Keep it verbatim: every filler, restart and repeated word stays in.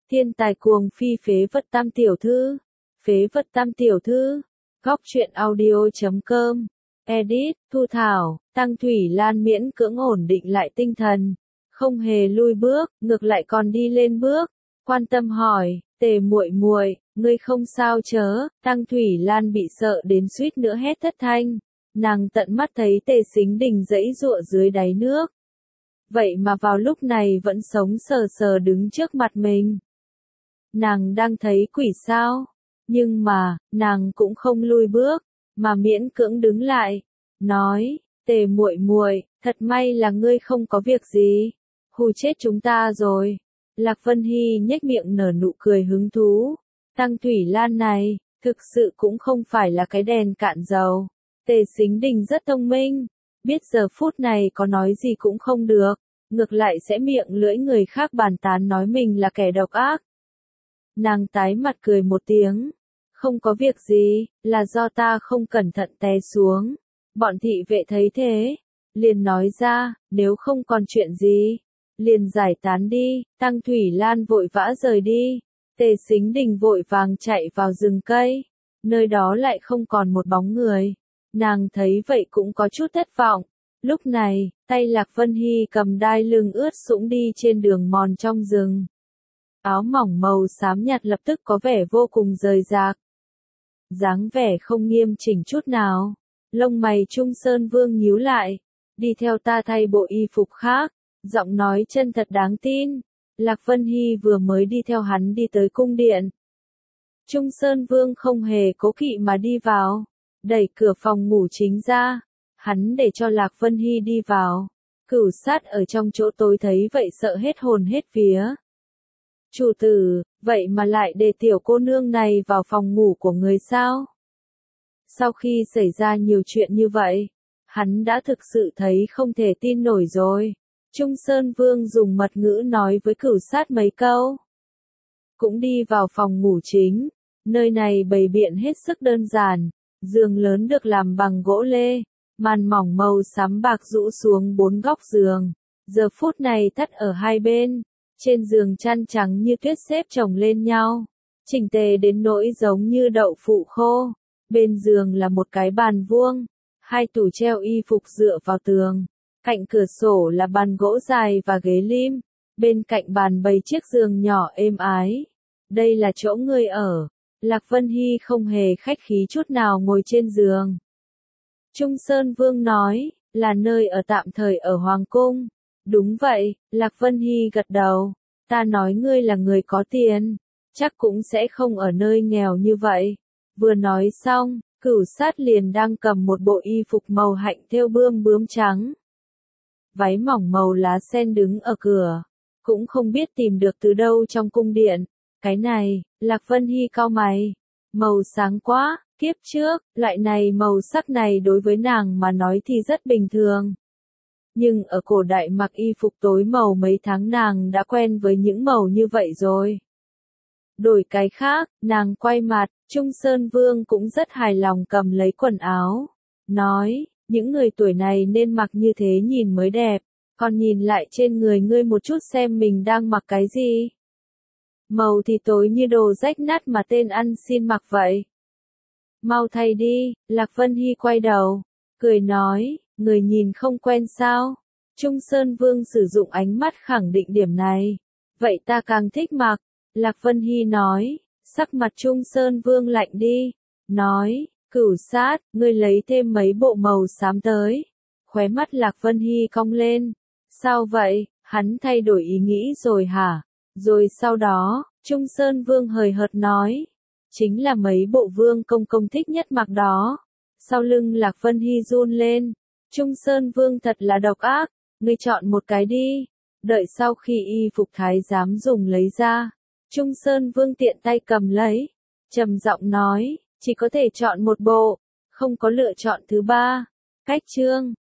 Thiên tài cuồng phi phế vật tam tiểu thư. Phế vật tam tiểu thư. Góc truyện audio chấm com. Edit, Thu Thảo, Tăng Thủy Lan miễn cưỡng ổn định lại tinh thần. Không hề lui bước, ngược lại còn đi lên bước. Quan tâm hỏi, Tề muội muội, ngươi không sao chớ? Tăng Thủy Lan bị sợ đến suýt nữa hét thất thanh. Nàng tận mắt thấy Tề Sính Đình giãy giụa dưới đáy nước. Vậy mà vào lúc này vẫn sống sờ sờ đứng trước mặt mình. Nàng đang thấy quỷ sao? Nhưng mà, nàng cũng không lui bước, mà miễn cưỡng đứng lại, nói, Tề muội muội, thật may là ngươi không có việc gì, hù chết chúng ta rồi. Lạc Vân Hy nhếch miệng nở nụ cười hứng thú. Tăng Thủy Lan này, thực sự cũng không phải là cái đèn cạn dầu. Tề Sính Đình rất thông minh, biết giờ phút này có nói gì cũng không được, ngược lại sẽ miệng lưỡi người khác bàn tán nói mình là kẻ độc ác. Nàng tái mặt cười một tiếng. Không có việc gì, là do ta không cẩn thận té xuống. Bọn thị vệ thấy thế, liền nói ra, nếu không còn chuyện gì, liền giải tán đi. Tăng Thủy Lan vội vã rời đi. Tề Sính Đình vội vàng chạy vào rừng cây. Nơi đó lại không còn một bóng người. Nàng thấy vậy cũng có chút thất vọng. Lúc này, tay Lạc Vân Hy cầm đai lưng ướt sũng đi trên đường mòn trong rừng. Áo mỏng màu xám nhạt lập tức có vẻ vô cùng rời rạc. Dáng vẻ không nghiêm chỉnh chút nào. Lông mày Trung Sơn Vương nhíu lại. Đi theo ta thay bộ y phục khác. Giọng nói chân thật đáng tin. Lạc Vân Hy vừa mới đi theo hắn đi tới cung điện. Trung Sơn Vương không hề cố kỵ mà đi vào. Đẩy cửa phòng ngủ chính ra. Hắn để cho Lạc Vân Hy đi vào. Cửu Sát ở trong chỗ tối thấy vậy sợ hết hồn hết vía. Chủ tử, vậy mà lại để tiểu cô nương này vào phòng ngủ của người sao? Sau khi xảy ra nhiều chuyện như vậy, hắn đã thực sự thấy không thể tin nổi rồi. Trung Sơn Vương dùng mật ngữ nói với Cửu Sát mấy câu. Cũng đi vào phòng ngủ chính. Nơi này bày biện hết sức đơn giản. Giường lớn được làm bằng gỗ lê. Màn mỏng màu xám bạc rũ xuống bốn góc giường. Giờ phút này thắt ở hai bên. Trên giường chăn trắng như tuyết xếp chồng lên nhau. Chỉnh tề đến nỗi giống như đậu phụ khô. Bên giường là một cái bàn vuông. Hai tủ treo y phục dựa vào tường. Cạnh cửa sổ là bàn gỗ dài và ghế lim. Bên cạnh bàn bày chiếc giường nhỏ êm ái. Đây là chỗ ngươi ở. Lạc Vân Hy không hề khách khí chút nào ngồi trên giường. Trung Sơn Vương nói, là nơi ở tạm thời ở Hoàng Cung. Đúng vậy, Lạc Vân Hy gật đầu. Ta nói ngươi là người có tiền, chắc cũng sẽ không ở nơi nghèo như vậy. Vừa nói xong, Cửu Sát liền đang cầm một bộ y phục màu hạnh thêu bươm bướm trắng. Váy mỏng màu lá sen đứng ở cửa, cũng không biết tìm được từ đâu trong cung điện. Cái này, Lạc Vân Hy cau mày. Màu sáng quá, kiếp trước, loại này màu sắc này đối với nàng mà nói thì rất bình thường. Nhưng ở cổ đại mặc y phục tối màu mấy tháng nàng đã quen với những màu như vậy rồi. Đổi cái khác, nàng quay mặt, Trung Sơn Vương cũng rất hài lòng cầm lấy quần áo. Nói, những người tuổi này nên mặc như thế nhìn mới đẹp, còn nhìn lại trên người ngươi một chút xem mình đang mặc cái gì. Màu thì tối như đồ rách nát mà tên ăn xin mặc vậy. Mau thay đi, Lạc Vân Hy quay đầu, cười nói. Người nhìn không quen sao? Trung Sơn Vương sử dụng ánh mắt khẳng định điểm này. Vậy ta càng thích mặc. Lạc Vân Hy nói. Sắc mặt Trung Sơn Vương lạnh đi. Nói. Cửu Sát, ngươi lấy thêm mấy bộ màu xám tới. Khóe mắt Lạc Vân Hy cong lên. Sao vậy? Hắn thay đổi ý nghĩ rồi hả? Rồi sau đó, Trung Sơn Vương hời hợt nói. Chính là mấy bộ vương công công thích nhất mặc đó. Sau lưng Lạc Vân Hy run lên. Trung Sơn Vương thật là độc ác, ngươi chọn một cái đi. Đợi sau khi y phục thái giám dùng lấy ra, Trung Sơn Vương tiện tay cầm lấy, trầm giọng nói, chỉ có thể chọn một bộ, không có lựa chọn thứ ba. Cách chương